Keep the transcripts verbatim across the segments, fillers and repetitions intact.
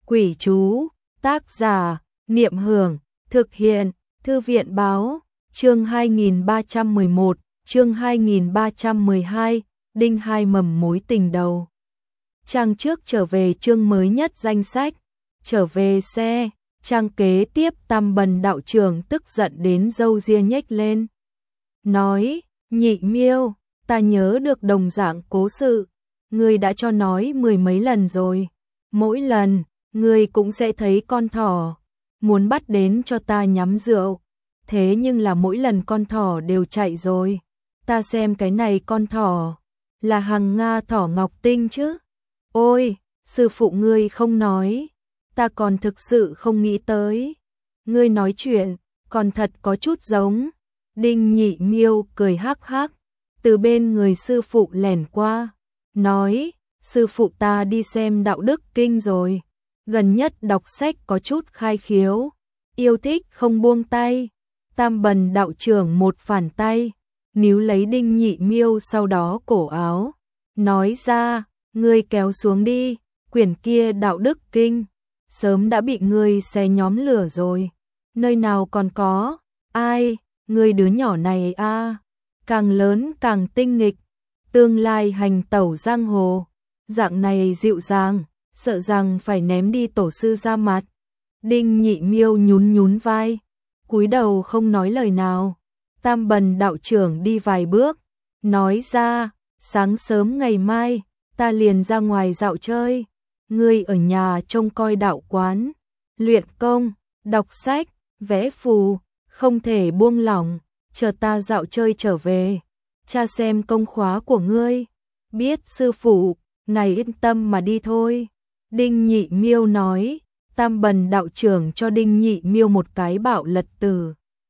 Quỷ chú, tác giả, Niệm Hưởng, thực hiện, Thư viện báo, chương hai nghìn ba trăm mười một, chương hai nghìn ba trăm mười hai, đinh hai mầm mối tình đầu. Trang trước trở về chương mới nhất danh sách, trở về xe, trang kế tiếp Tam Bần đạo trưởng tức giận đến râu ria nhếch lên. Nói, Nhị Miêu, ta nhớ được đồng dạng cố sự, ngươi đã cho nói mười mấy lần rồi, mỗi lần, ngươi cũng sẽ thấy con thỏ, muốn bắt đến cho ta nhắm rượu, thế nhưng là mỗi lần con thỏ đều chạy rồi, ta xem cái này con thỏ, là hằng Nga thỏ Ngọc Tinh chứ. Ôi, sư phụ ngươi không nói, ta còn thực sự không nghĩ tới, ngươi nói chuyện, còn thật có chút giống. Đinh Nhị Miêu cười hắc hắc, từ bên người sư phụ lẻn qua, nói, sư phụ ta đi xem đạo đức kinh rồi, gần nhất đọc sách có chút khai khiếu, yêu thích không buông tay. Tam Bần đạo trưởng một phản tay, níu lấy Đinh Nhị Miêu sau đó cổ áo, nói ra, ngươi kéo xuống đi, quyển kia đạo đức kinh, sớm đã bị ngươi xé nhóm lửa rồi, nơi nào còn có, ai, ngươi đứa nhỏ này a, à, càng lớn càng tinh nghịch, tương lai hành tẩu giang hồ, dạng này dịu dàng, sợ rằng phải ném đi tổ sư ra mặt. Đinh Nhị Miêu nhún nhún vai, cúi đầu không nói lời nào. Tam Bần đạo trưởng đi vài bước, nói ra, sáng sớm ngày mai, ta liền ra ngoài dạo chơi, ngươi ở nhà trông coi đạo quán, luyện công, đọc sách, vẽ phù, không thể buông lỏng, chờ ta dạo chơi trở về, cha xem công khóa của ngươi. Biết sư phụ, ngài yên tâm mà đi thôi. Đinh Nhị Miêu nói. Tam Bần đạo trưởng cho Đinh Nhị Miêu một cái bạo lật từ.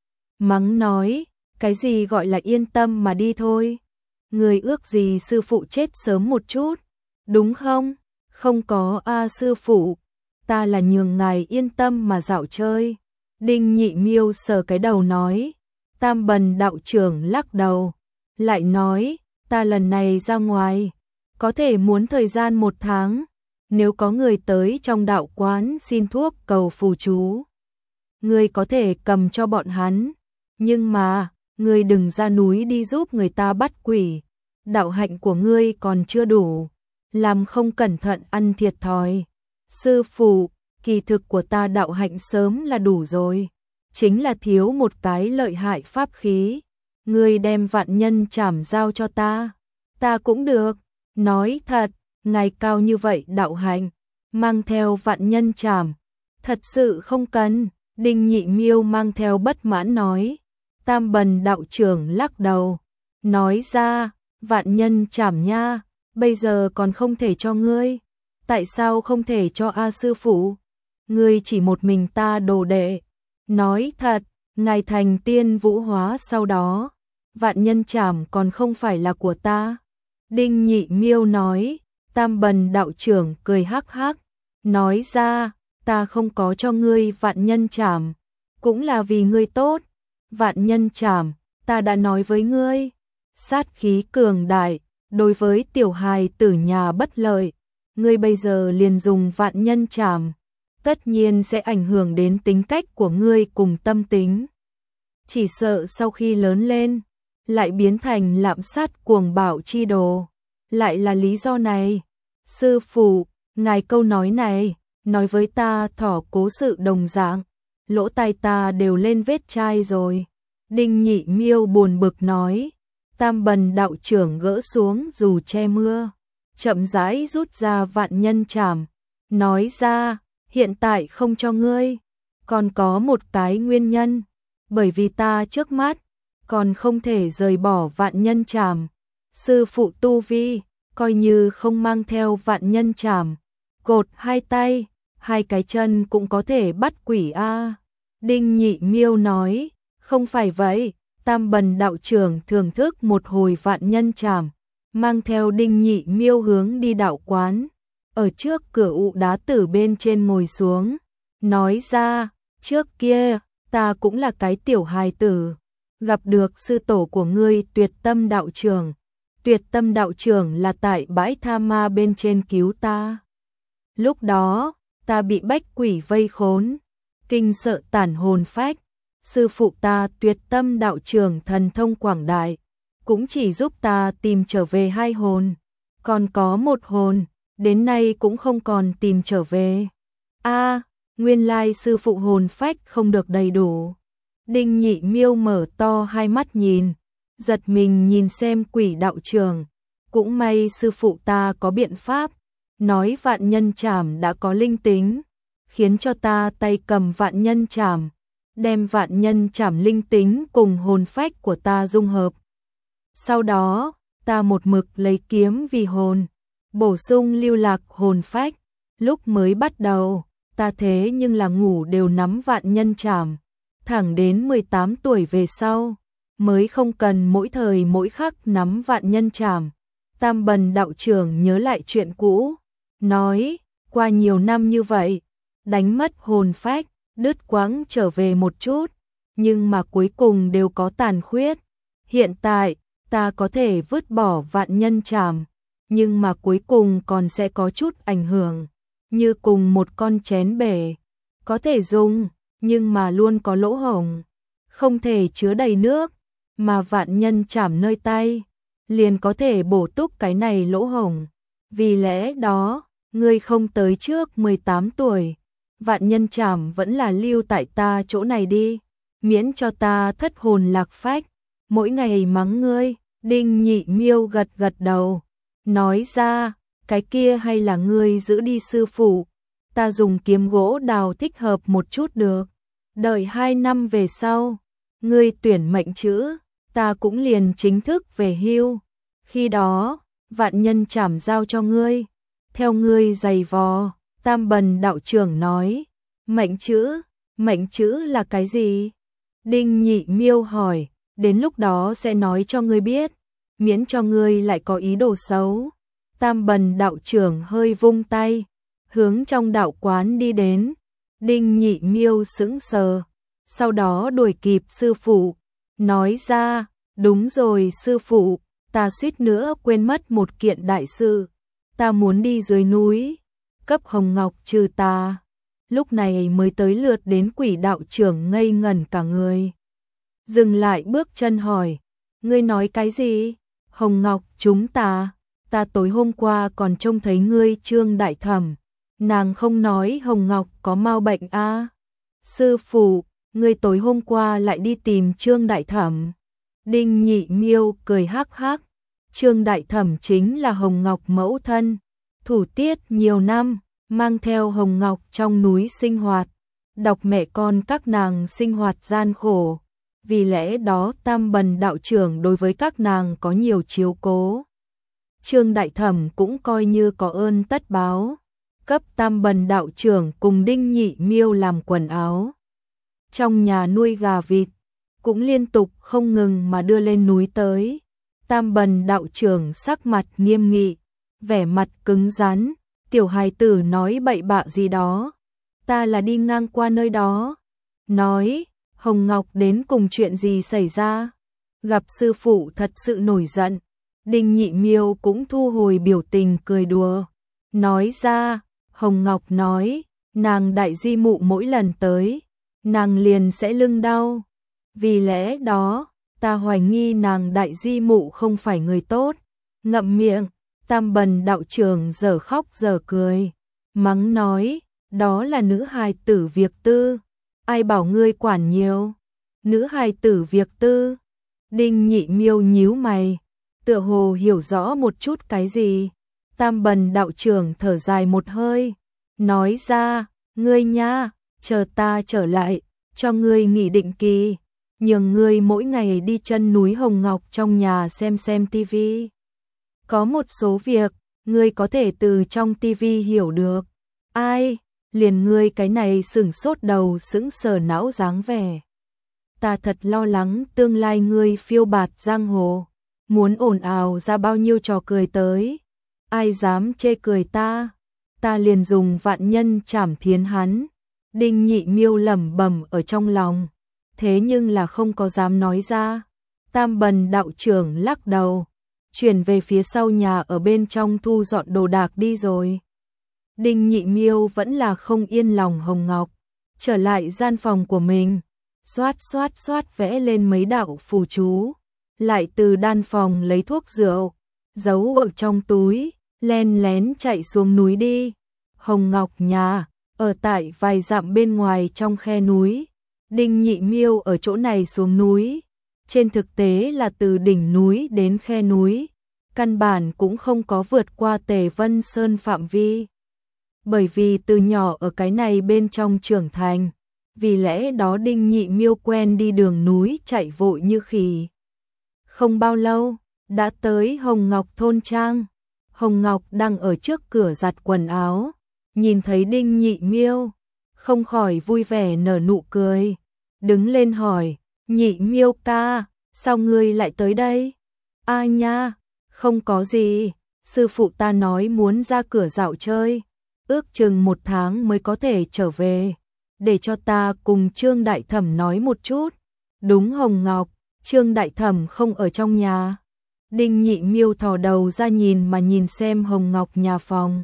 Mắng nói, cái gì gọi là yên tâm mà đi thôi? Người ước gì sư phụ chết sớm một chút, đúng không? Không có a sư phụ, ta là nhường ngài yên tâm mà dạo chơi. Đinh Nhị Miêu sờ cái đầu nói. Tam Bần đạo trưởng lắc đầu, lại nói, ta lần này ra ngoài, có thể muốn thời gian một tháng. Nếu có người tới trong đạo quán xin thuốc cầu phù chú, ngươi có thể cầm cho bọn hắn, nhưng mà, ngươi đừng ra núi đi giúp người ta bắt quỷ, đạo hạnh của ngươi còn chưa đủ, làm không cẩn thận ăn thiệt thòi. Sư phụ, kỳ thực của ta đạo hạnh sớm là đủ rồi, chính là thiếu một cái lợi hại pháp khí, ngươi đem vạn nhân trảm giao cho ta, ta cũng được, nói thật. Ngài cao như vậy đạo hạnh, mang theo vạn nhân trảm, thật sự không cần. Đinh Nhị Miêu mang theo bất mãn nói. Tam Bần đạo trưởng lắc đầu, nói ra, vạn nhân trảm nha, bây giờ còn không thể cho ngươi, tại sao không thể cho A sư phụ? Ngươi chỉ một mình ta đồ đệ, nói thật, ngài thành tiên vũ hóa sau đó, vạn nhân trảm còn không phải là của ta. Đinh Nhị Miêu nói. Tam Bần đạo trưởng cười hắc hắc, nói ra, ta không có cho ngươi vạn nhân trảm, cũng là vì ngươi tốt. Vạn nhân trảm, ta đã nói với ngươi, sát khí cường đại, đối với tiểu hài tử nhà bất lợi, ngươi bây giờ liền dùng vạn nhân trảm, tất nhiên sẽ ảnh hưởng đến tính cách của ngươi cùng tâm tính. Chỉ sợ sau khi lớn lên, lại biến thành lạm sát cuồng bạo chi đồ. Lại là lý do này. Sư phụ, ngài câu nói này, nói với ta thỏ cố sự đồng dạng, lỗ tai ta đều lên vết chai rồi. Đinh Nhị Miêu buồn bực nói. Tam Bần đạo trưởng gỡ xuống dù che mưa, chậm rãi rút ra vạn nhân trảm, nói ra, hiện tại không cho ngươi, còn có một cái nguyên nhân, bởi vì ta trước mắt, còn không thể rời bỏ vạn nhân trảm. Sư phụ tu vi, coi như không mang theo vạn nhân trảm, cột hai tay, hai cái chân cũng có thể bắt quỷ a. Đinh Nhị Miêu nói, không phải vậy. Tam Bần đạo trưởng thưởng thức một hồi vạn nhân trảm, mang theo Đinh Nhị Miêu hướng đi đạo quán, ở trước cửa ụ đá tử bên trên ngồi xuống, nói ra, trước kia, ta cũng là cái tiểu hài tử, gặp được sư tổ của ngươi Tuyệt Tâm đạo trưởng. Tuyệt Tâm đạo trưởng là tại bãi tha ma bên trên cứu ta. Lúc đó, ta bị bách quỷ vây khốn, kinh sợ tản hồn phách. Sư phụ ta Tuyệt Tâm đạo trưởng thần thông quảng đại, cũng chỉ giúp ta tìm trở về hai hồn, còn có một hồn, đến nay cũng không còn tìm trở về. A, nguyên lai sư phụ hồn phách không được đầy đủ. Đinh Nhị Miêu mở to hai mắt nhìn, giật mình nhìn xem Quỷ đạo trưởng, cũng may sư phụ ta có biện pháp, nói vạn nhân trảm đã có linh tính, khiến cho ta tay cầm vạn nhân trảm, đem vạn nhân trảm linh tính cùng hồn phách của ta dung hợp. Sau đó, ta một mực lấy kiếm vì hồn, bổ sung lưu lạc hồn phách. Lúc mới bắt đầu, ta thế nhưng là ngủ đều nắm vạn nhân trảm, thẳng đến mười tám tuổi về sau, mới không cần mỗi thời mỗi khắc nắm vạn nhân trảm. Tam Bần đạo trưởng nhớ lại chuyện cũ, nói, qua nhiều năm như vậy, đánh mất hồn phách, đứt quãng trở về một chút, nhưng mà cuối cùng đều có tàn khuyết. Hiện tại, ta có thể vứt bỏ vạn nhân trảm, nhưng mà cuối cùng còn sẽ có chút ảnh hưởng, như cùng một con chén bể, có thể dùng, nhưng mà luôn có lỗ hổng, không thể chứa đầy nước, mà vạn nhân trảm nơi tay, liền có thể bổ túc cái này lỗ hổng. Vì lẽ đó, ngươi không tới trước mười tám tuổi, vạn nhân trảm vẫn là lưu tại ta chỗ này đi, miễn cho ta thất hồn lạc phách, mỗi ngày mắng ngươi. Đinh Nhị Miêu gật gật đầu, nói ra, cái kia hay là ngươi giữ đi sư phụ, ta dùng kiếm gỗ đào thích hợp một chút được, đợi hai năm về sau, ngươi tuyển mệnh chữ, ta cũng liền chính thức về hưu, khi đó, vạn nhân trảm giao cho ngươi, theo ngươi giày vò. Tam Bần đạo trưởng nói, mệnh chữ, mệnh chữ là cái gì? Đinh Nhị Miêu hỏi, đến lúc đó sẽ nói cho ngươi biết, miễn cho ngươi lại có ý đồ xấu. Tam Bần đạo trưởng hơi vung tay, hướng trong đạo quán đi đến. Đinh Nhị Miêu sững sờ, sau đó đuổi kịp sư phụ, nói ra, đúng rồi sư phụ, ta suýt nữa quên mất một kiện đại sự, ta muốn đi dưới núi, cấp Hồng Ngọc trừ tà. Lúc này mới tới lượt đến Quỷ đạo trưởng ngây ngẩn cả người. Dừng lại bước chân hỏi, ngươi nói cái gì? Hồng Ngọc chúng ta, ta tối hôm qua còn trông thấy ngươi Trương đại thẩm, nàng không nói Hồng Ngọc có mau bệnh a? À? Sư phụ, ngươi tối hôm qua lại đi tìm Trương đại thẩm. Đinh Nhị Miêu cười hắc hắc, Trương đại thẩm chính là Hồng Ngọc mẫu thân, thủ tiết nhiều năm, mang theo Hồng Ngọc trong núi sinh hoạt, đọc mẹ con các nàng sinh hoạt gian khổ. Vì lẽ đó Tam Bần đạo trưởng đối với các nàng có nhiều chiếu cố. Trương đại thẩm cũng coi như có ơn tất báo, cấp Tam Bần đạo trưởng cùng Đinh Nhị Miêu làm quần áo. Trong nhà nuôi gà vịt, cũng liên tục không ngừng mà đưa lên núi tới. Tam Bần đạo trưởng sắc mặt nghiêm nghị, vẻ mặt cứng rắn, tiểu hài tử nói bậy bạ gì đó, ta là đi ngang qua nơi đó. Nói, Hồng Ngọc đến cùng chuyện gì xảy ra? Gặp sư phụ thật sự nổi giận. Đinh Nhị Miêu cũng thu hồi biểu tình cười đùa, nói ra, Hồng Ngọc nói, nàng đại di mụ mỗi lần tới, nàng liền sẽ lưng đau. Vì lẽ đó, ta hoài nghi nàng đại di mụ không phải người tốt. Ngậm miệng, Tam Bần đạo trưởng giờ khóc giờ cười, mắng nói, đó là nữ hài tử việc tư, ai bảo ngươi quản nhiều. Nữ hài tử việc tư. Đinh Nhị Miêu nhíu mày, tựa hồ hiểu rõ một chút cái gì. Tam Bần đạo trưởng thở dài một hơi, nói ra, ngươi nha, chờ ta trở lại, cho ngươi nghỉ định kỳ, nhường ngươi mỗi ngày đi chân núi Hồng Ngọc trong nhà xem xem tivi. Có một số việc, ngươi có thể từ trong tivi hiểu được. Ai, liền ngươi cái này sửng sốt đầu sững sờ não dáng vẻ. Ta thật lo lắng tương lai ngươi phiêu bạt giang hồ, muốn ồn ào ra bao nhiêu trò cười tới. Ai dám chê cười ta, ta liền dùng vạn nhân trảm thiến hắn. Đinh Nhị Miêu lẩm bẩm ở trong lòng, thế nhưng là không có dám nói ra. Tam Bần đạo trưởng lắc đầu, chuyển về phía sau nhà ở bên trong thu dọn đồ đạc đi rồi. Đinh Nhị Miêu vẫn là không yên lòng Hồng Ngọc, trở lại gian phòng của mình, xoát xoát xoát vẽ lên mấy đạo phù chú, lại từ đan phòng lấy thuốc rượu, giấu ở trong túi, len lén chạy xuống núi đi. Hồng Ngọc nhà ở tại vài dặm bên ngoài trong khe núi, Đinh Nhị Miêu ở chỗ này xuống núi, trên thực tế là từ đỉnh núi đến khe núi, căn bản cũng không có vượt qua Tề Vân Sơn phạm vi. Bởi vì từ nhỏ ở cái này bên trong trưởng thành, vì lẽ đó Đinh Nhị Miêu quen đi đường núi chạy vội như khỉ. Không bao lâu, đã tới Hồng Ngọc thôn trang. Hồng Ngọc đang ở trước cửa giặt quần áo, nhìn thấy Đinh Nhị Miêu, không khỏi vui vẻ nở nụ cười, đứng lên hỏi, Nhị Miêu ca, sao ngươi lại tới đây? A nha, không có gì, sư phụ ta nói muốn ra cửa dạo chơi, ước chừng một tháng mới có thể trở về, để cho ta cùng Trương Đại Thẩm nói một chút. Đúng Hồng Ngọc, Trương Đại Thẩm không ở trong nhà. Đinh Nhị Miêu thò đầu ra nhìn mà nhìn xem Hồng Ngọc nhà phòng.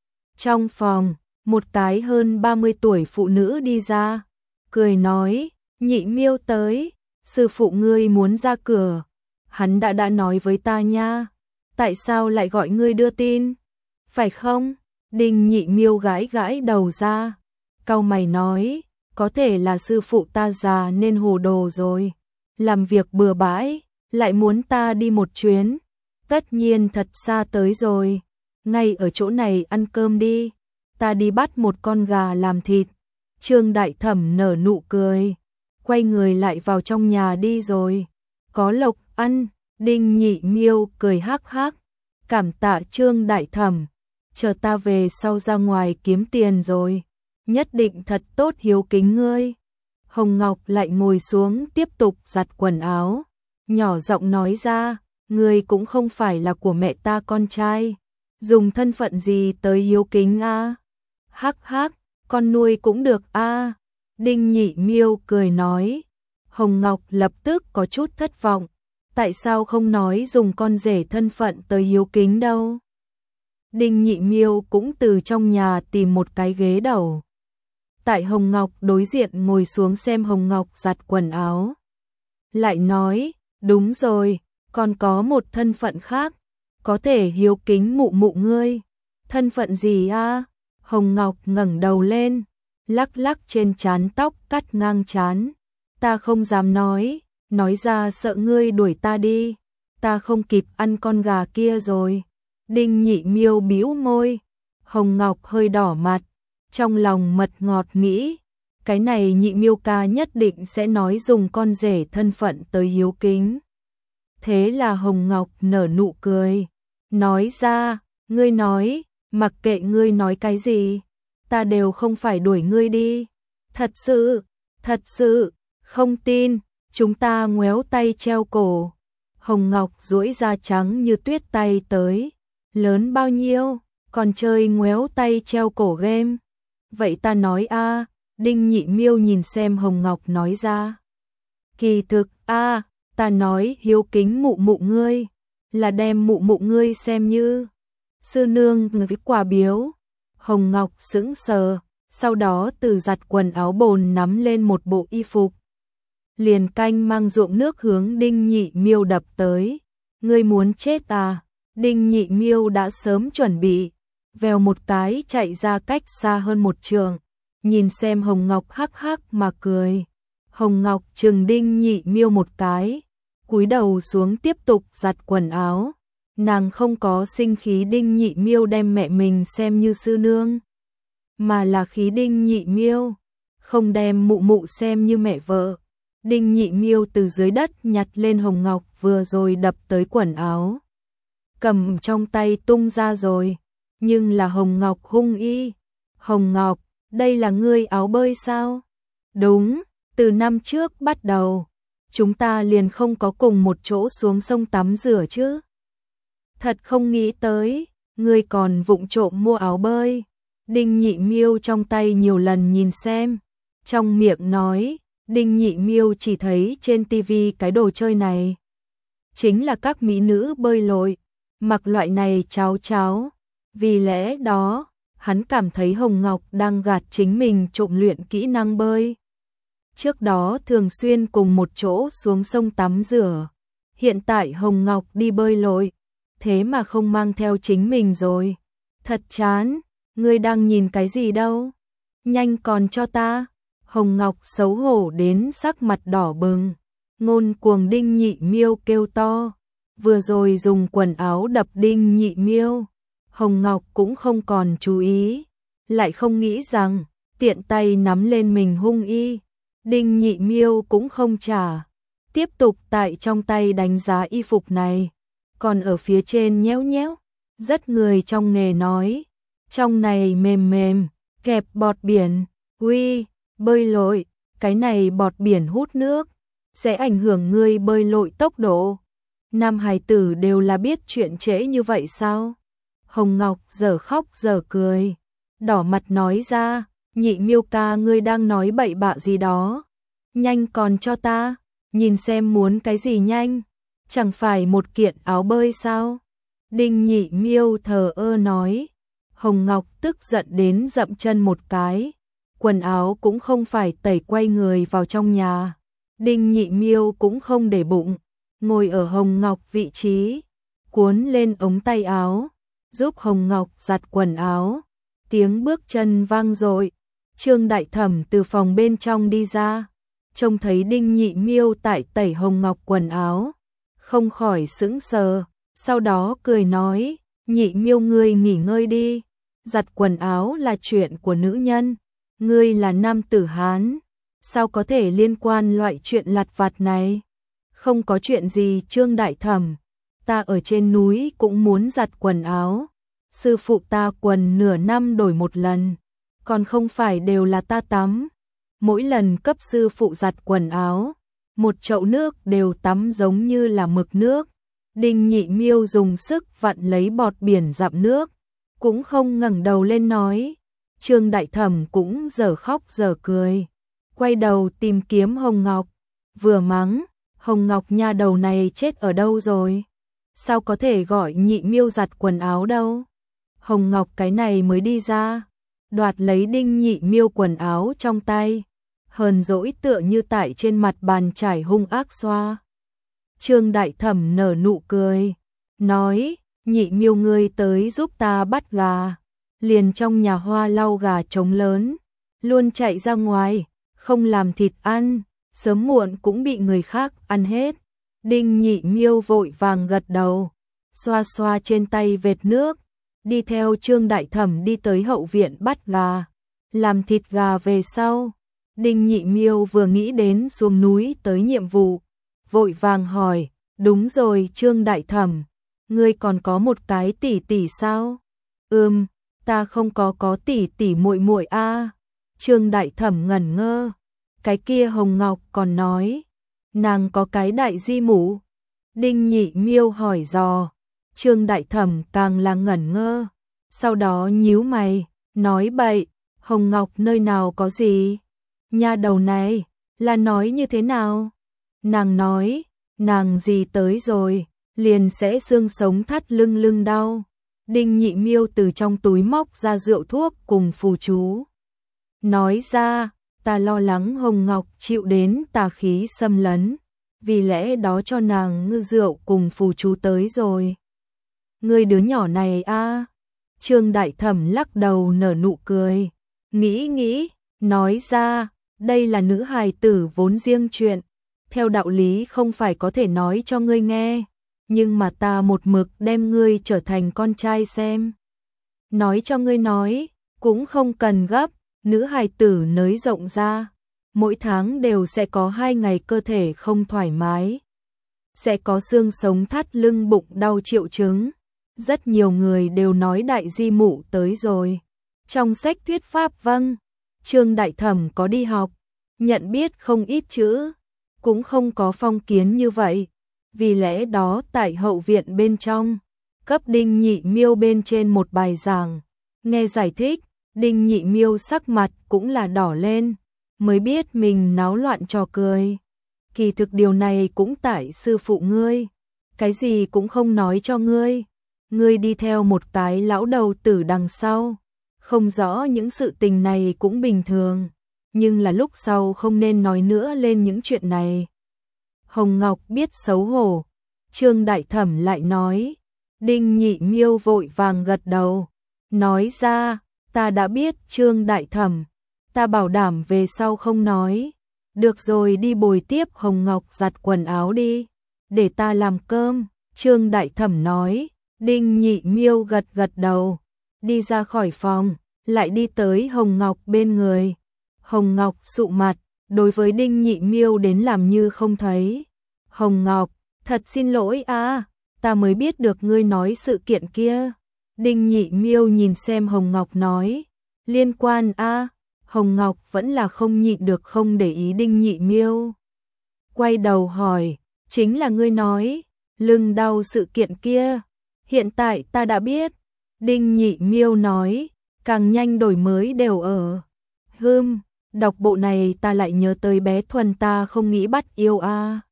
Trong phòng, một cái hơn ba mươi tuổi phụ nữ đi ra, cười nói, Nhị Miêu tới, sư phụ ngươi muốn ra cửa, hắn đã đã nói với ta nha, tại sao lại gọi ngươi đưa tin, phải không? Đinh Nhị Miêu gãi gãi đầu ra, cau mày nói, có thể là sư phụ ta già nên hồ đồ rồi, làm việc bừa bãi, lại muốn ta đi một chuyến, tất nhiên thật xa tới rồi, ngay ở chỗ này ăn cơm đi, ta đi bắt một con gà làm thịt. Trương Đại Thẩm nở nụ cười, quay người lại vào trong nhà đi rồi, có lộc ăn. Đinh Nhị Miêu cười hắc hắc, cảm tạ Trương Đại Thẩm, chờ ta về sau ra ngoài kiếm tiền rồi, nhất định thật tốt hiếu kính ngươi. Hồng Ngọc lại ngồi xuống tiếp tục giặt quần áo, nhỏ giọng nói ra, ngươi cũng không phải là của mẹ ta con trai, dùng thân phận gì tới hiếu kính a? Hắc hắc, con nuôi cũng được a. Đinh Nhị Miêu cười nói. Hồng Ngọc lập tức có chút thất vọng, tại sao không nói dùng con rể thân phận tới hiếu kính đâu? Đinh Nhị Miêu cũng từ trong nhà tìm một cái ghế đầu, tại Hồng Ngọc đối diện ngồi xuống xem Hồng Ngọc giặt quần áo. Lại nói, đúng rồi, còn có một thân phận khác, có thể hiếu kính mụ mụ ngươi. Thân phận gì a? Hồng Ngọc ngẩng đầu lên, lắc lắc trên trán tóc cắt ngang trán. Ta không dám nói, nói ra sợ ngươi đuổi ta đi, ta không kịp ăn con gà kia rồi. Đinh Nhị Miêu bĩu môi, Hồng Ngọc hơi đỏ mặt, trong lòng mật ngọt nghĩ, cái này Nhị Miêu ca nhất định sẽ nói dùng con rể thân phận tới hiếu kính. Thế là Hồng Ngọc nở nụ cười, nói ra, ngươi nói, mặc kệ ngươi nói cái gì, ta đều không phải đuổi ngươi đi. Thật sự, thật sự, không tin, chúng ta ngoéo tay treo cổ. Hồng Ngọc duỗi ra trắng như tuyết tay tới, lớn bao nhiêu, còn chơi ngoéo tay treo cổ game. Vậy ta nói a. Đinh Nhị Miêu nhìn xem Hồng Ngọc nói ra. Kỳ thực a, ta nói hiếu kính mụ mụ ngươi, là đem mụ mụ ngươi xem như sư nương với quà biếu. Hồng Ngọc sững sờ, sau đó từ giặt quần áo bồn nắm lên một bộ y phục, liền canh mang ruộng nước hướng Đinh Nhị Miêu đập tới. Ngươi muốn chết à? Đinh Nhị Miêu đã sớm chuẩn bị, vèo một cái chạy ra cách xa hơn một trường, nhìn xem Hồng Ngọc hắc hắc mà cười. Hồng Ngọc trừng Đinh Nhị Miêu một cái, cúi đầu xuống tiếp tục giặt quần áo. Nàng không có sinh khí Đinh Nhị Miêu đem mẹ mình xem như sư nương, mà là khí Đinh Nhị Miêu không đem mụ mụ xem như mẹ vợ. Đinh Nhị Miêu từ dưới đất nhặt lên Hồng Ngọc vừa rồi đập tới quần áo, cầm trong tay tung ra rồi, nhưng là Hồng Ngọc hung y. Hồng Ngọc, đây là ngươi áo bơi sao? Đúng, từ năm trước bắt đầu, chúng ta liền không có cùng một chỗ xuống sông tắm rửa chứ. Thật không nghĩ tới, ngươi còn vụng trộm mua áo bơi. Đinh Nhị Miêu trong tay nhiều lần nhìn xem, trong miệng nói. Đinh Nhị Miêu chỉ thấy trên tivi cái đồ chơi này, chính là các mỹ nữ bơi lội, mặc loại này cháo cháo, vì lẽ đó, hắn cảm thấy Hồng Ngọc đang gạt chính mình trộm luyện kỹ năng bơi. Trước đó thường xuyên cùng một chỗ xuống sông tắm rửa, hiện tại Hồng Ngọc đi bơi lội, thế mà không mang theo chính mình rồi. Thật chán, ngươi đang nhìn cái gì đâu? Nhanh còn cho ta. Hồng Ngọc xấu hổ đến sắc mặt đỏ bừng. Ngôn Cuồng Đinh Nhị Miêu kêu to, vừa rồi dùng quần áo đập Đinh Nhị Miêu. Hồng Ngọc cũng không còn chú ý, lại không nghĩ rằng tiện tay nắm lên mình hung y. Đinh Nhị Miêu cũng không trả, tiếp tục tại trong tay đánh giá y phục này, còn ở phía trên nhéo nhéo. Rất người trong nghề nói, trong này mềm mềm, kẹp bọt biển. Uy, bơi lội, cái này bọt biển hút nước, sẽ ảnh hưởng ngươi bơi lội tốc độ. Nam hài tử đều là biết chuyện trễ như vậy sao? Hồng Ngọc giờ khóc giờ cười, đỏ mặt nói ra, Nhị Miêu ca ngươi đang nói bậy bạ gì đó. Nhanh còn cho ta, nhìn xem muốn cái gì nhanh, chẳng phải một kiện áo bơi sao? Đinh Nhị Miêu thờ ơ nói. Hồng Ngọc tức giận đến dậm chân một cái, quần áo cũng không phải tẩy quay người vào trong nhà. Đinh Nhị Miêu cũng không để bụng, ngồi ở Hồng Ngọc vị trí, cuốn lên ống tay áo, giúp Hồng Ngọc giặt quần áo. Tiếng bước chân vang dội, Trương Đại Thẩm từ phòng bên trong đi ra, trông thấy Đinh Nhị Miêu tại tẩy Hồng Ngọc quần áo, không khỏi sững sờ, sau đó cười nói, Nhị Miêu ngươi nghỉ ngơi đi, giặt quần áo là chuyện của nữ nhân, ngươi là nam tử Hán, sao có thể liên quan loại chuyện lặt vặt này? Không có chuyện gì Trương Đại Thẩm, ta ở trên núi cũng muốn giặt quần áo, sư phụ ta quần nửa năm đổi một lần, còn không phải đều là ta tắm. Mỗi lần cấp sư phụ giặt quần áo, một chậu nước đều tắm giống như là mực nước. Đinh Nhị Miêu dùng sức vặn lấy bọt biển dặm nước, cũng không ngẩng đầu lên nói. Trương Đại Thẩm cũng giờ khóc giờ cười, quay đầu tìm kiếm Hồng Ngọc, vừa mắng, Hồng Ngọc nha đầu này chết ở đâu rồi? Sao có thể gọi Nhị Miêu giặt quần áo đâu? Hồng Ngọc cái này mới đi ra, đoạt lấy Đinh Nhị Miêu quần áo trong tay, hờn dỗi tựa như tại trên mặt bàn chải hung ác xoa. Trương Đại Thẩm nở nụ cười, nói, Nhị Miêu ngươi tới giúp ta bắt gà, liền trong nhà hoa lau gà trống lớn, luôn chạy ra ngoài, không làm thịt ăn, sớm muộn cũng bị người khác ăn hết. Đinh Nhị Miêu vội vàng gật đầu, xoa xoa trên tay vệt nước, đi theo Trương Đại Thẩm đi tới hậu viện bắt gà, làm thịt gà về sau. Đinh Nhị Miêu vừa nghĩ đến xuống núi tới nhiệm vụ, vội vàng hỏi, đúng rồi Trương Đại Thẩm, ngươi còn có một cái tỷ tỷ sao? Ừm, ta không có có tỷ tỷ muội muội a. Trương Đại Thẩm ngẩn ngơ, cái kia Hồng Ngọc còn nói, nàng có cái đại di mụ. Đinh Nhị Miêu hỏi dò, Trương Đại Thẩm càng là ngẩn ngơ, sau đó nhíu mày, nói bậy, Hồng Ngọc nơi nào có gì? Nha đầu này, là nói như thế nào? Nàng nói, nàng gì tới rồi, liền sẽ xương sống thắt lưng lưng đau. Đinh Nhị Miêu từ trong túi móc ra rượu thuốc cùng phù chú. Nói ra, ta lo lắng Hồng Ngọc chịu đến tà khí xâm lấn, vì lẽ đó cho nàng ngư rượu cùng phù chú tới rồi. Ngươi đứa nhỏ này a. Trương Đại Thẩm lắc đầu nở nụ cười, nghĩ nghĩ, nói ra, đây là nữ hài tử vốn riêng chuyện, theo đạo lý không phải có thể nói cho ngươi nghe, nhưng mà ta một mực đem ngươi trở thành con trai xem. Nói cho ngươi nói, cũng không cần gấp, nữ hài tử nới rộng ra, mỗi tháng đều sẽ có hai ngày cơ thể không thoải mái, sẽ có xương sống thắt lưng bụng đau triệu chứng. Rất nhiều người đều nói đại di mụ tới rồi. Trong sách thuyết pháp vâng, Trương Đại Thẩm có đi học, nhận biết không ít chữ, cũng không có phong kiến như vậy. Vì lẽ đó tại hậu viện bên trong, cấp Đinh Nhị Miêu bên trên một bài giảng, nghe giải thích, Đinh Nhị Miêu sắc mặt cũng là đỏ lên, mới biết mình náo loạn trò cười. Kỳ thực điều này cũng tại sư phụ ngươi, cái gì cũng không nói cho ngươi. Ngươi đi theo một cái lão đầu tử đằng sau, không rõ những sự tình này cũng bình thường, nhưng là lúc sau không nên nói nữa lên những chuyện này. Hồng Ngọc biết xấu hổ, Trương Đại Thẩm lại nói, Đinh Nhị Miêu vội vàng gật đầu, nói ra, ta đã biết Trương Đại Thẩm, ta bảo đảm về sau không nói. Được rồi, đi bồi tiếp Hồng Ngọc giặt quần áo đi, để ta làm cơm. Trương Đại Thẩm nói. Đinh Nhị Miêu gật gật đầu, đi ra khỏi phòng, lại đi tới Hồng Ngọc bên người. Hồng Ngọc sụ mặt, đối với Đinh Nhị Miêu đến làm như không thấy. Hồng Ngọc, thật xin lỗi a, ta mới biết được ngươi nói sự kiện kia. Đinh Nhị Miêu nhìn xem Hồng Ngọc nói, liên quan a. Hồng Ngọc vẫn là không nhịn được không để ý Đinh Nhị Miêu. Quay đầu hỏi, chính là ngươi nói, lưng đau sự kiện kia. Hiện tại ta đã biết. Đinh Nhị Miêu nói, càng nhanh đổi mới đều ở. Hừm, đọc bộ này ta lại nhớ tới bé Thuần ta không nghĩ bắt yêu a.